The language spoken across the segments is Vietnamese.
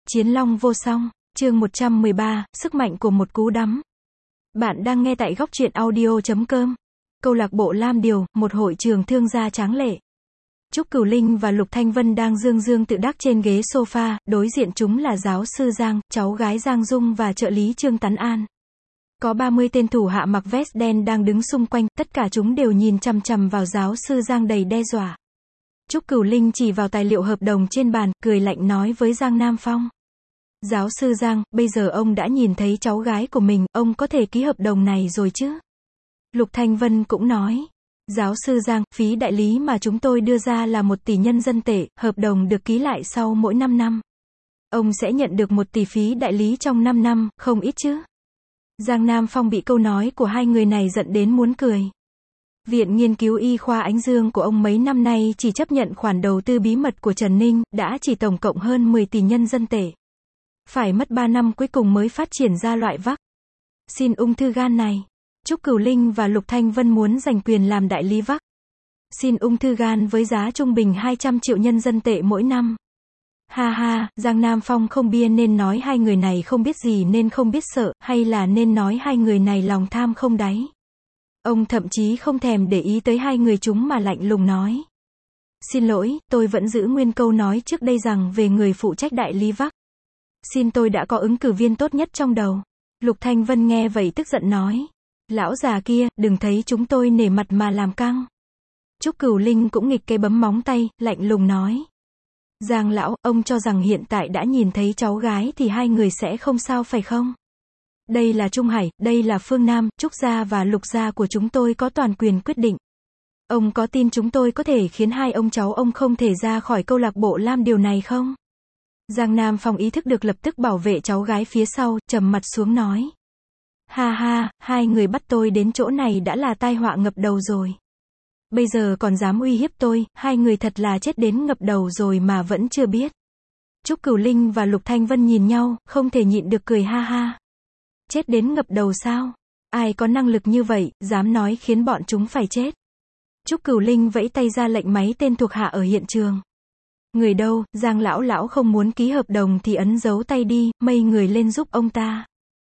Chiến long vô song, chương 113, sức mạnh của một cú đấm. Bạn đang nghe tại góc truyện audio.com. Câu lạc bộ Lam Điều, một hội trường thương gia tráng lệ. Trúc Cửu Linh và Lục Thanh Vân đang dương dương tự đắc trên ghế sofa, đối diện chúng là giáo sư Giang, cháu gái Giang Dung và trợ lý Trương Tấn An. Có 30 tên thủ hạ mặc vest đen đang đứng xung quanh, tất cả chúng đều nhìn chằm chằm vào giáo sư Giang đầy đe dọa. Trúc Cửu Linh chỉ vào tài liệu hợp đồng trên bàn, cười lạnh nói với Giang Nam Phong. Giáo sư Giang, bây giờ ông đã nhìn thấy cháu gái của mình, ông có thể ký hợp đồng này rồi chứ? Lục Thanh Vân cũng nói. Giáo sư Giang, phí đại lý mà chúng tôi đưa ra là 1 tỷ nhân dân tệ, hợp đồng được ký lại sau mỗi 5 năm. Ông sẽ nhận được 1 tỷ phí đại lý trong 5 năm, không ít chứ? Giang Nam Phong bị câu nói của hai người này giận đến muốn cười. Viện Nghiên cứu Y khoa Ánh Dương của ông mấy năm nay chỉ chấp nhận khoản đầu tư bí mật của Trần Ninh, đã chỉ tổng cộng hơn 10 tỷ nhân dân tệ. Phải mất 3 năm cuối cùng mới phát triển ra loại vắc xin ung thư gan này. Trúc Cửu Linh và Lục Thanh Vân muốn giành quyền làm đại lý vắc xin ung thư gan với giá trung bình 200 triệu nhân dân tệ mỗi năm. Ha ha, Giang Nam Phong không bia nên nói hai người này không biết gì nên không biết sợ, hay là nên nói hai người này lòng tham không đáy. Ông thậm chí không thèm để ý tới hai người chúng mà lạnh lùng nói. Xin lỗi, tôi vẫn giữ nguyên câu nói trước đây rằng về người phụ trách đại lý vắc xin tôi đã có ứng cử viên tốt nhất trong đầu. Lục Thanh Vân nghe vậy tức giận nói. Lão già kia, đừng thấy chúng tôi nể mặt mà làm căng. Trúc Cửu Linh cũng nghịch cái bấm móng tay, lạnh lùng nói. Giang lão, ông cho rằng hiện tại đã nhìn thấy cháu gái thì hai người sẽ không sao phải không? Đây là Trung Hải, đây là phương Nam, Trúc gia và Lục gia của chúng tôi có toàn quyền quyết định. Ông có tin chúng tôi có thể khiến hai ông cháu ông không thể ra khỏi câu lạc bộ Lam Điều này không? Giang Nam Phong ý thức được lập tức bảo vệ cháu gái phía sau, trầm mặt xuống nói. Ha ha, hai người bắt tôi đến chỗ này đã là tai họa ngập đầu rồi. Bây giờ còn dám uy hiếp tôi, hai người thật là chết đến ngập đầu rồi mà vẫn chưa biết. Trúc Cửu Linh và Lục Thanh Vân nhìn nhau, không thể nhịn được cười ha ha. Chết đến ngập đầu sao? Ai có năng lực như vậy, dám nói khiến bọn chúng phải chết? Trúc Cửu Linh vẫy tay ra lệnh máy tên thuộc hạ ở hiện trường. Người đâu, Giang lão không muốn ký hợp đồng thì ấn dấu tay đi, mây người lên giúp ông ta.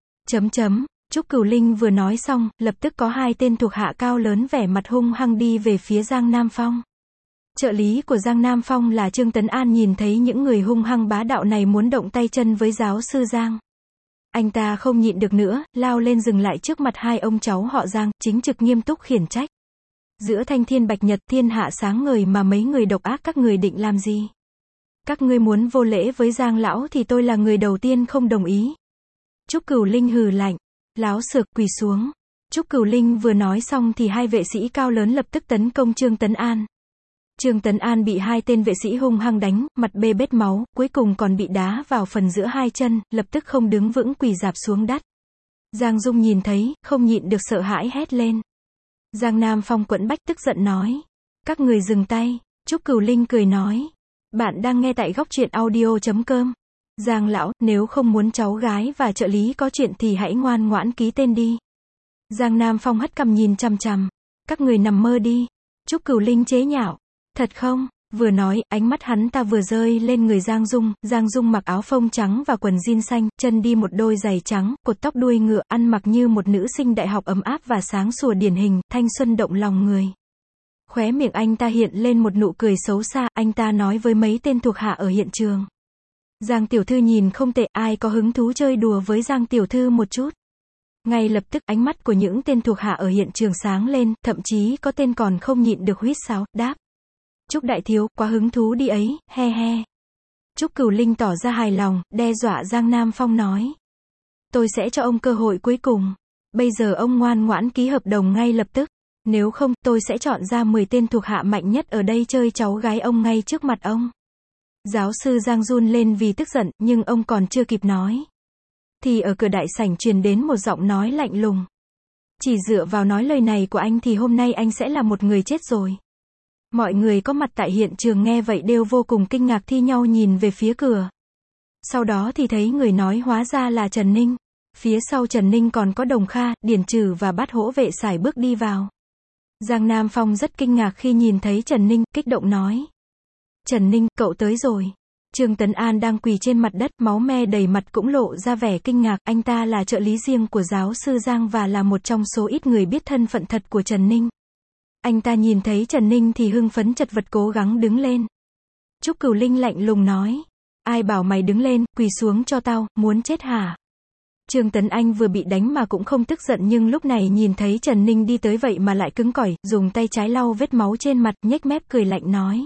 Trúc Cửu Linh vừa nói xong, lập tức có 2 tên thuộc hạ cao lớn vẻ mặt hung hăng đi về phía Giang Nam Phong. Trợ lý của Giang Nam Phong là Trương Tấn An nhìn thấy những người hung hăng bá đạo này muốn động tay chân với giáo sư Giang. Anh ta không nhịn được nữa, lao lên dừng lại trước mặt hai ông cháu họ Giang, chính trực nghiêm túc khiển trách. Giữa thanh thiên bạch nhật thiên hạ sáng ngời mà mấy người độc ác các người định làm gì? Các ngươi muốn vô lễ với Giang lão thì tôi là người đầu tiên không đồng ý. Trúc Cửu Linh hừ lạnh. Láo xược, quỳ xuống. Trúc Cửu Linh vừa nói xong thì 2 vệ sĩ cao lớn lập tức tấn công Trương Tấn An. Trương Tấn An bị 2 tên vệ sĩ hung hăng đánh, mặt bê bết máu, cuối cùng còn bị đá vào phần giữa 2 chân, lập tức không đứng vững quỳ rạp xuống đất. Giang Dung nhìn thấy, không nhịn được sợ hãi hét lên. Giang Nam Phong quẫn bách tức giận nói. Các người dừng tay. Trúc Cửu Linh cười nói. Bạn đang nghe tại góc truyện audio.com. Giang lão, nếu không muốn cháu gái và trợ lý có chuyện thì hãy ngoan ngoãn ký tên đi. Giang Nam Phong hất cằm nhìn chằm chằm. Các người nằm mơ đi. Trúc Cửu Linh chế nhạo. Thật không? Vừa nói, ánh mắt hắn ta vừa rơi lên người Giang Dung. Giang Dung mặc áo phông trắng và quần jean xanh, chân đi một đôi giày trắng, cột tóc đuôi ngựa, ăn mặc như một nữ sinh đại học ấm áp và sáng sủa điển hình, thanh xuân động lòng người. Khóe miệng anh ta hiện lên một nụ cười xấu xa, anh ta nói với mấy tên thuộc hạ ở hiện trường. Giang tiểu thư nhìn không tệ, ai có hứng thú chơi đùa với Giang tiểu thư một chút? Ngay lập tức ánh mắt của những tên thuộc hạ ở hiện trường sáng lên, thậm chí có tên còn không nhịn được huýt sáo, đáp. Trúc đại thiếu, quá hứng thú đi ấy, he he. Trúc Cửu Linh tỏ ra hài lòng, đe dọa Giang Nam Phong nói. Tôi sẽ cho ông cơ hội cuối cùng. Bây giờ ông ngoan ngoãn ký hợp đồng ngay lập tức. Nếu không, tôi sẽ chọn ra 10 tên thuộc hạ mạnh nhất ở đây chơi cháu gái ông ngay trước mặt ông. Giáo sư Giang run lên vì tức giận, nhưng ông còn chưa kịp nói. Thì ở cửa đại sảnh truyền đến một giọng nói lạnh lùng. Chỉ dựa vào nói lời này của anh thì hôm nay anh sẽ là một người chết rồi. Mọi người có mặt tại hiện trường nghe vậy đều vô cùng kinh ngạc thi nhau nhìn về phía cửa. Sau đó thì thấy người nói hóa ra là Trần Ninh. Phía sau Trần Ninh còn có Đồng Kha, Điền Trừ và Bát Hỗ Vệ sải bước đi vào. Giang Nam Phong rất kinh ngạc khi nhìn thấy Trần Ninh, kích động nói. Trần Ninh, cậu tới rồi. Trương Tấn An đang quỳ trên mặt đất, máu me đầy mặt cũng lộ ra vẻ kinh ngạc, anh ta là trợ lý riêng của giáo sư Giang và là một trong số ít người biết thân phận thật của Trần Ninh. Anh ta nhìn thấy Trần Ninh thì hưng phấn chật vật cố gắng đứng lên. Trúc Cửu Linh lạnh lùng nói, ai bảo mày đứng lên, quỳ xuống cho tao, muốn chết hả? Trương Tấn Anh vừa bị đánh mà cũng không tức giận nhưng lúc này nhìn thấy Trần Ninh đi tới vậy mà lại cứng cỏi, dùng tay trái lau vết máu trên mặt, nhếch mép cười lạnh nói.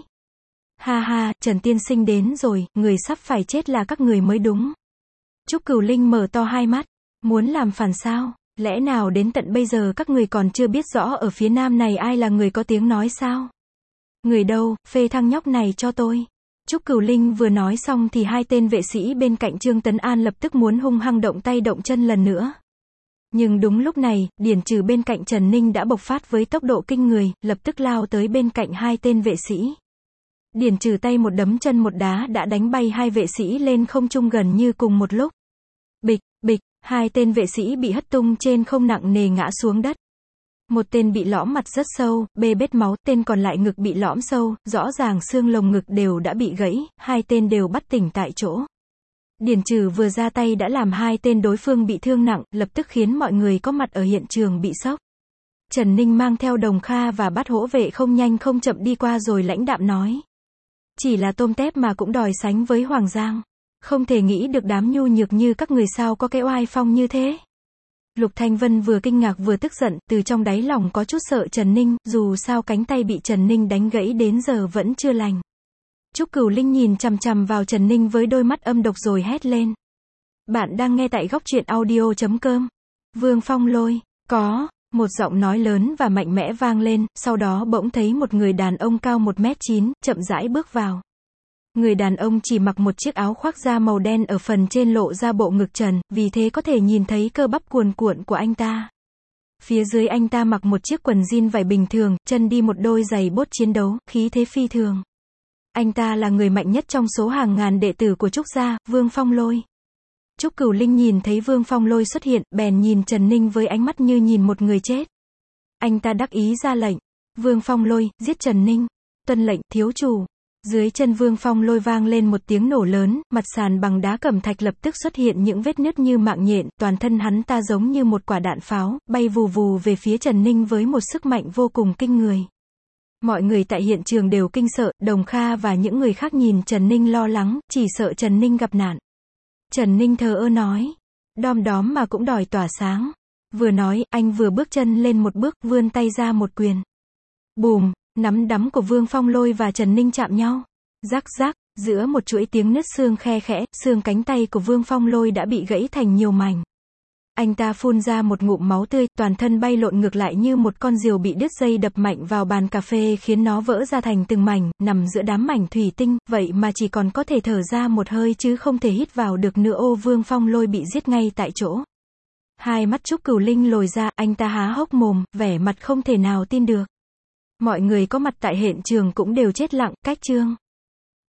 Ha ha, Trần tiên sinh đến rồi, người sắp phải chết là các người mới đúng. Trúc Cửu Linh mở to hai mắt, muốn làm phản sao? Lẽ nào đến tận bây giờ các người còn chưa biết rõ ở phía nam này ai là người có tiếng nói sao? Người đâu, phê thằng nhóc này cho tôi. Trúc Cửu Linh vừa nói xong thì hai tên vệ sĩ bên cạnh Trương Tấn An lập tức muốn hung hăng động tay động chân lần nữa. Nhưng đúng lúc này, Điển Trừ bên cạnh Trần Ninh đã bộc phát với tốc độ kinh người, lập tức lao tới bên cạnh hai tên vệ sĩ. Điển Trừ tay một đấm chân một đá đã đánh bay hai vệ sĩ lên không trung gần như cùng một lúc. Bịch, bịch, hai tên vệ sĩ bị hất tung trên không nặng nề ngã xuống đất. Một tên bị lõm mặt rất sâu, bê bết máu, tên còn lại ngực bị lõm sâu, rõ ràng xương lồng ngực đều đã bị gãy, hai tên đều bất tỉnh tại chỗ. Điển Trừ vừa ra tay đã làm hai tên đối phương bị thương nặng, lập tức khiến mọi người có mặt ở hiện trường bị sốc. Trần Ninh mang theo Đồng Kha và Bát Hỗ Vệ không nhanh không chậm đi qua rồi lãnh đạm nói. Chỉ là tôm tép mà cũng đòi sánh với Hoàng Giang. Không thể nghĩ được đám nhu nhược như các người sao có cái oai phong như thế. Lục Thanh Vân vừa kinh ngạc vừa tức giận, từ trong đáy lòng có chút sợ Trần Ninh, dù sao cánh tay bị Trần Ninh đánh gãy đến giờ vẫn chưa lành. Trúc Cửu Linh nhìn chằm chằm vào Trần Ninh với đôi mắt âm độc rồi hét lên. Bạn đang nghe tại góc truyện audio.com. Vương Phong Lôi, có, một giọng nói lớn và mạnh mẽ vang lên, sau đó bỗng thấy một người đàn ông cao 1m9, chậm rãi bước vào. Người đàn ông chỉ mặc một chiếc áo khoác da màu đen ở phần trên lộ ra bộ ngực trần, vì thế có thể nhìn thấy cơ bắp cuồn cuộn của anh ta. Phía dưới anh ta mặc một chiếc quần jean vải bình thường, chân đi một đôi giày bốt chiến đấu, khí thế phi thường. Anh ta là người mạnh nhất trong số hàng ngàn đệ tử của Trúc gia, Vương Phong Lôi. Trúc Cửu Linh nhìn thấy Vương Phong Lôi xuất hiện, bèn nhìn Trần Ninh với ánh mắt như nhìn một người chết. Anh ta đắc ý ra lệnh. Vương Phong Lôi, giết Trần Ninh. Tuân lệnh, thiếu chủ. Dưới chân Vương Phong Lôi vang lên một tiếng nổ lớn, mặt sàn bằng đá cẩm thạch lập tức xuất hiện những vết nứt như mạng nhện, toàn thân hắn ta giống như một quả đạn pháo, bay vù vù về phía Trần Ninh với một sức mạnh vô cùng kinh người. Mọi người tại hiện trường đều kinh sợ, Đồng Kha và những người khác nhìn Trần Ninh lo lắng, chỉ sợ Trần Ninh gặp nạn. Trần Ninh thờ ơ nói, đom đóm mà cũng đòi tỏa sáng. Vừa nói, anh vừa bước chân lên một bước, vươn tay ra một quyền. Bùm, nắm đấm của Vương Phong Lôi và Trần Ninh chạm nhau. Rắc rắc, giữa một chuỗi tiếng nứt xương khe khẽ, xương cánh tay của Vương Phong Lôi đã bị gãy thành nhiều mảnh. Anh ta phun ra một ngụm máu tươi, toàn thân bay lộn ngược lại như một con diều bị đứt dây đập mạnh vào bàn cà phê khiến nó vỡ ra thành từng mảnh, nằm giữa đám mảnh thủy tinh, vậy mà chỉ còn có thể thở ra một hơi chứ không thể hít vào được nữa. Ô, Vương Phong Lôi bị giết ngay tại chỗ. Hai mắt Trúc Cửu Linh lồi ra, anh ta há hốc mồm, vẻ mặt không thể nào tin được. Mọi người có mặt tại hiện trường cũng đều chết lặng, cách chương.